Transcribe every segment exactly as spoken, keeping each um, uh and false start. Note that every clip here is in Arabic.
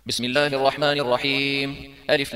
بسم الله الرحمن الرحيم. ألف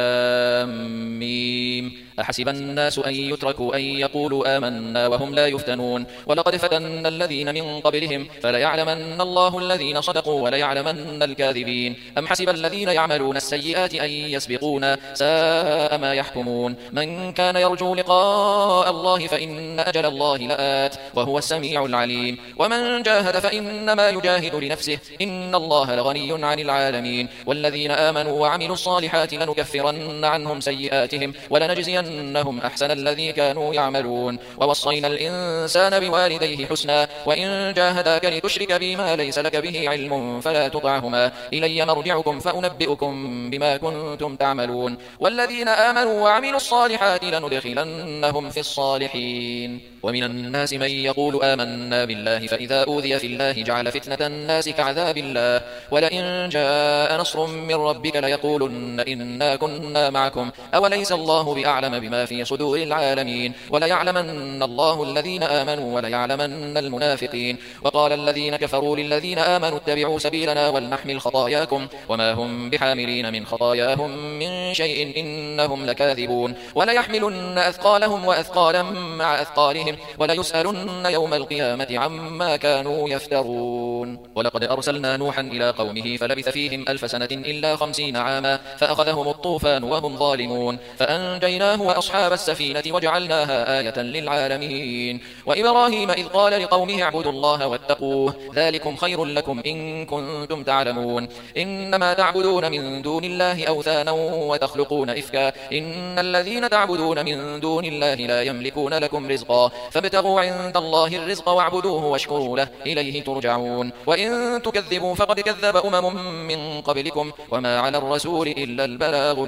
لام ميم. أحسب الناس أن يتركوا أن يقولوا آمنا وهم لا يفتنون ولقد فتنا الذين من قبلهم فليعلمن الله الذين صدقوا وليعلمن الكاذبين. أم حسب الذين يعملون السيئات أن يسبقونا ساء ما يحكمون. من كان يرجو لقاء الله فإن أجل الله لآت وهو السميع العليم. ومن جاهد فإنما يجاهد لنفسه إن الله لغني عن العالمين. والذين آمنوا وعملوا الصالحات لنكفرن عنهم سيئاتهم ولنجزينهم أحسن الذي كانوا يعملون. ووصينا الإنسان بوالديه حسنا وإن جاهداك لتشرك بي ما ليس لك به علم فلا تطعهما إلي مرجعكم فأنبئكم بما كنتم تعملون. والذين آمنوا وعملوا الصالحات لندخلنهم في الصالحين. ومن الناس من يقول آمنا بالله فإذا أوذي في الله جعل فتنة الناس كعذاب الله ولئن جاء نصر من ربك ليقولن إنا كنا معكم أوليس الله بأعلم بما في صدور العالمين. وليعلمن الله الذين آمنوا وليعلمن المنافقين. وقال الذين كفروا للذين آمنوا اتبعوا سبيلنا ولنحمل خطاياكم وما هم بحاملين من خطاياهم من شيء إنهم لكاذبون. وليحملن أثقالهم وأثقالا مع أثقالهم وليسألن يوم القيامة عما كانوا يفترون. ولقد أرسلنا نوحا إلى قومه فلبث فيهم ألف سنة إلا خمسين عاما فأخذهم الطوفان وهم ظالمون فأنجيناه وأصحاب السفينة وجعلناها آية للعالمين. وإبراهيم إذ قال لقومه اعبدوا الله واتقوه ذلكم خير لكم إن كنتم تعلمون. إنما تعبدون من دون الله أوثانا وتخلقون إفكا إن الذين تعبدون من دون الله لا يملكون لكم رزقا فابتغوا عند الله الرزق واعبدوه واشكروا له إليه ترجعون. وإن تكذبوا فقد كذب أمم من قبلكم وما على الرسول إلا البلاغ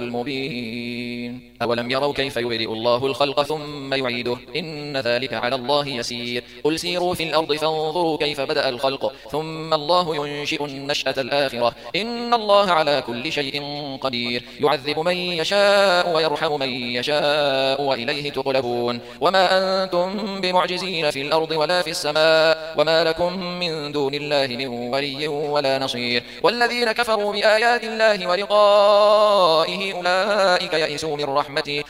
المبين. أولم يروا كيف يبدئ الله الخلق ثم يعيده إن ذلك على الله يسير. قل سيروا في الأرض فانظروا كيف بدأ الخلق ثم الله ينشئ النشأة الآخرة إن الله على كل شيء قدير. يعذب من يشاء ويرحم من يشاء وإليه تقلبون. وما أنتم بمعجزين في الأرض ولا في السماء وما لكم من دون الله من ولي ولا نصير. والذين كفروا بآيات الله ولقائه أولئك يئسوا من رحمته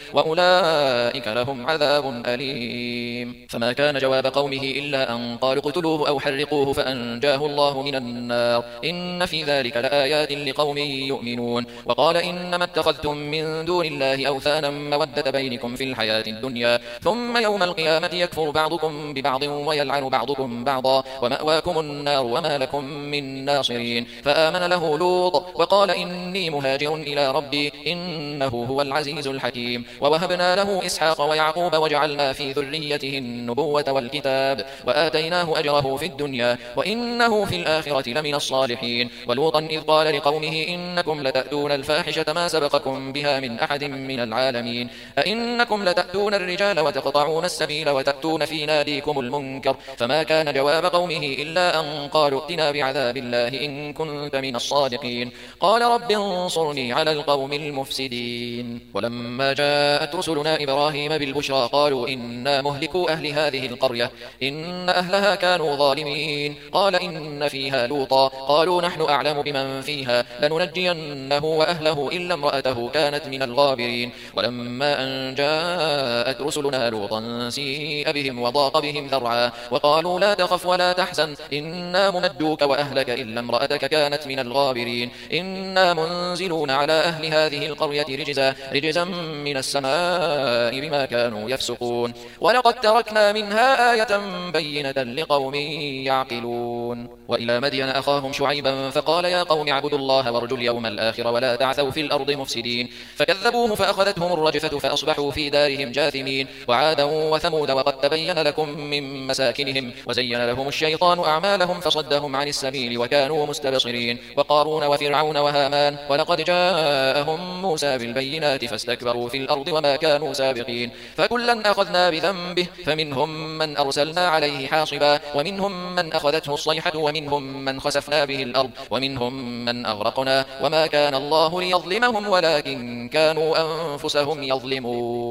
وأولئك لهم عذاب أليم. فما كان جواب قومه إلا أن قالوا اقتلوه أو حرقوه فأنجاه الله من النار إن في ذلك لآيات لقوم يؤمنون. وقال إنما اتخذتم من دون الله أوثانا مودة بينكم في الحياة الدنيا ثم يوم القيامة يكفر بعضكم ببعض ويلعن بعضكم بعضا ومأواكم النار وما لكم من ناصرين. فآمن له لوط وقال إني مهاجر إلى ربي إنه هو العزيز الحكيم. ووهبنا له إسحاق ويعقوب وجعلنا في ذريته النبوة والكتاب وآتيناه أجره في الدنيا وإنه في الآخرة لمن الصالحين. ولوطا إذ قال لقومه إنكم لتأتون الفاحشة ما سبقكم بها من أحد من العالمين أئنكم لتأتون الرجال وتقطعون السبيل وتأتون في ناديكم المنكر. فما كان جواب قومه إلا أن قالوا ائتنا بعذاب الله إن كنت من الصادقين. قال رب انصرني على القوم المفسدين. ولما جاءت رسلنا إبراهيم بالبشرى قالوا إنا مهلكو أهل هذه القرية إن أهلها كانوا ظالمين. قال إن فيها لوطا قالوا نحن أعلم بمن فيها لننجينه وأهله إلا امرأته كانت من الغابرين. ولما أن جاءت رسلنا لوطا سيء بهم وضاق بهم ذرعا وقالوا لا تخف ولا تحزن إنا منجوك وأهلك إلا امرأتك كانت من الغابرين إنا منزلون على أهل هذه القرية رجزا رجزا من السماء بما كانوا يفسقون. ولقد تركنا منها آية بينة لقوم يعقلون. وإلى مدين أخاهم شعيبا فقال يا قوم اعبدوا الله وارجوا اليوم الآخر ولا تعثوا في الأرض مفسدين. فكذبوه فأخذتهم الرجفة فأصبحوا في دارهم جاثمين. وعادا وثمود وقد تبين لكم من مساكنهم وزين لهم الشيطان أعمالهم فصدهم عن السبيل وكانوا مستبصرين. وقارون وفرعون وهامان ولقد جاءهم موسى بالبينات فاستكبروا في الأرض وما كانوا سابقين. فكلا أخذنا بذنبه فمنهم من أرسلنا عليه حاصبا ومنهم من أخذته الصيحة ومنهم من خسفنا به الأرض ومنهم من أغرقنا وما كان الله ليظلمهم ولكن كانوا أنفسهم يظلمون.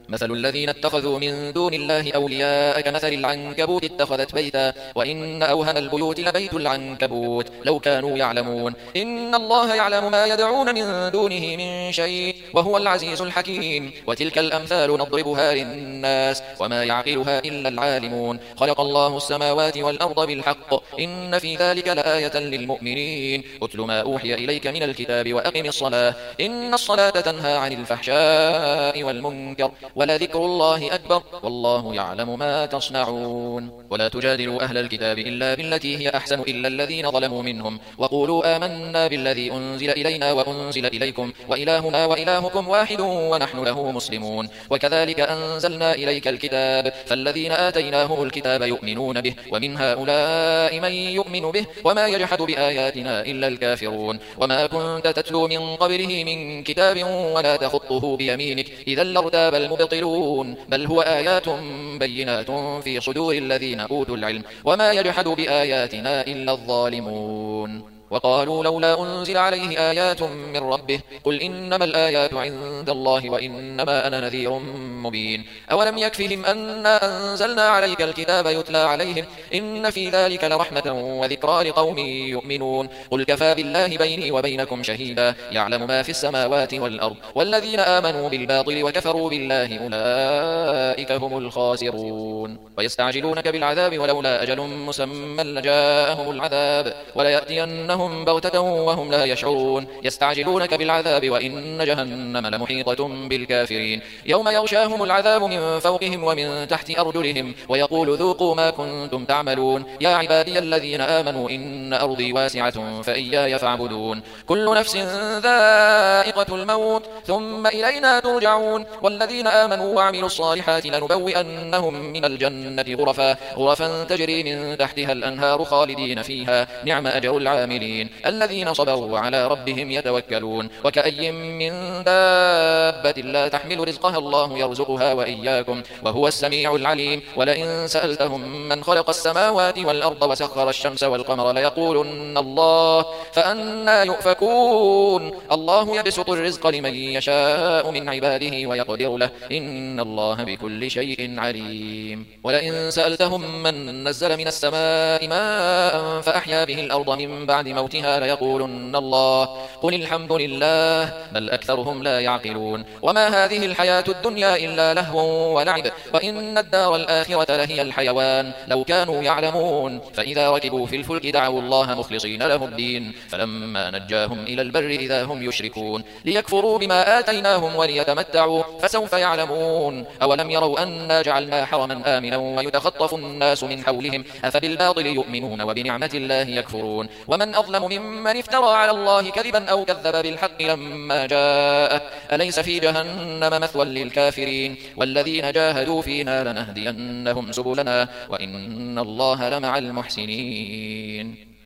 مثل الذين اتخذوا من دون الله أولياء كمثل العنكبوت اتخذت بيتا وإن أوهن البيوت لبيت العنكبوت لو كانوا يعلمون إن الله يعلم ما يدعون من دونه من شيء وهو العزيز الحكيم وتلك الأمثال نضربها للناس وما يعقلها إلا العالمون خلق الله السماوات والأرض بالحق إن في ذلك لآية للمؤمنين أتل ما أوحي إليك من الكتاب وأقم الصلاة إن الصلاة تنهى عن الفحشاء والمنكر ولذكر الله أكبر والله يعلم ما تصنعون ولا تجادلوا أهل الكتاب إلا بالتي هي أحسن إلا الذين ظلموا منهم وقولوا آمنا بالذي أنزل إلينا وأنزل إليكم وإلهنا وإلهكم واحد ونحن له مسلمون وكذلك أنزلنا إليك الكتاب فالذين آتيناهم الكتاب يؤمنون به ومن هؤلاء من يؤمن به وما يجحد بآياتنا إلا الكافرون وما كنت تتلو من قبله من كتاب ولا تخطه بيمينك إذا لارتاب المبطلون بل هو آيات بينات في صدور الذين أوتوا العلم وما يجحد بآياتنا إلا الظالمون وقالوا لولا أنزل عليه آيات من ربه قل إنما الآيات عند الله وإنما أنا نذير مبين أولم يكفهم أنا أنزلنا عليك الكتاب يتلى عليهم إن في ذلك لرحمة وذكرى لقوم يؤمنون قل كفى بالله بيني وبينكم شهيدا يعلم ما في السماوات والأرض والذين آمنوا بالباطل وكفروا بالله أولئك هم الخاسرون ويستعجلونك بالعذاب ولولا أجل مسمى لجاءهم العذاب وليأتينهم بغتة وهم لا يشعرون يستعجلونك بالعذاب وإن جهنم لمحيطة بالكافرين يوم يغشاهم العذاب من فوقهم ومن تحت أرجلهم ويقول ذوقوا ما كنتم تعملون يا عبادي الذين آمنوا إن أرضي واسعة فإياي فاعبدون كل نفس ذائقة الموت ثم إلينا ترجعون والذين آمنوا وعملوا الصالحات لنبوئنهم من الجنة غرفا غرفا تجري من تحتها الأنهار خالدين فيها نعم أجر العاملين الذين صبروا وعلى ربهم يتوكلون وكأي من دابة لا تحمل رزقها الله يرزقها وإياكم وهو السميع العليم ولئن سألتهم من خلق السماوات والأرض وسخر الشمس والقمر ليقولن الله فأنى يؤفكون الله يبسط الرزق لمن يشاء من عباده ويقدر له إن الله بكل شيء عليم ولئن سألتهم من نزل من السماء ماء فأحيا به الأرض من بعد موتها ليقولن الله قل الحمد لله بل أكثرهم لا يعقلون وما هذه الحياة الدنيا إلا لهو ولعب وإن الدار الآخرة لهي الحيوان لو كانوا يعلمون فإذا ركبوا في الفلك دعوا الله مخلصين له الدين فلما نجاهم إلى البر إذا هم يشركون ليكفروا بما آتيناهم وليتمتعوا فسوف يعلمون أولم يروا أنا جعلنا حرما آمنا ويتخطف الناس من حولهم أفبالباطل يؤمنون وبنعمة الله يكفرون ومن أظلم ممن افترى على الله كذبا أو كذب بالحق لما جاءه أليس في جهنم مثوى للكافرين والذين جاهدوا فينا لنهدينهم سبلنا وإن الله لمع المحسنين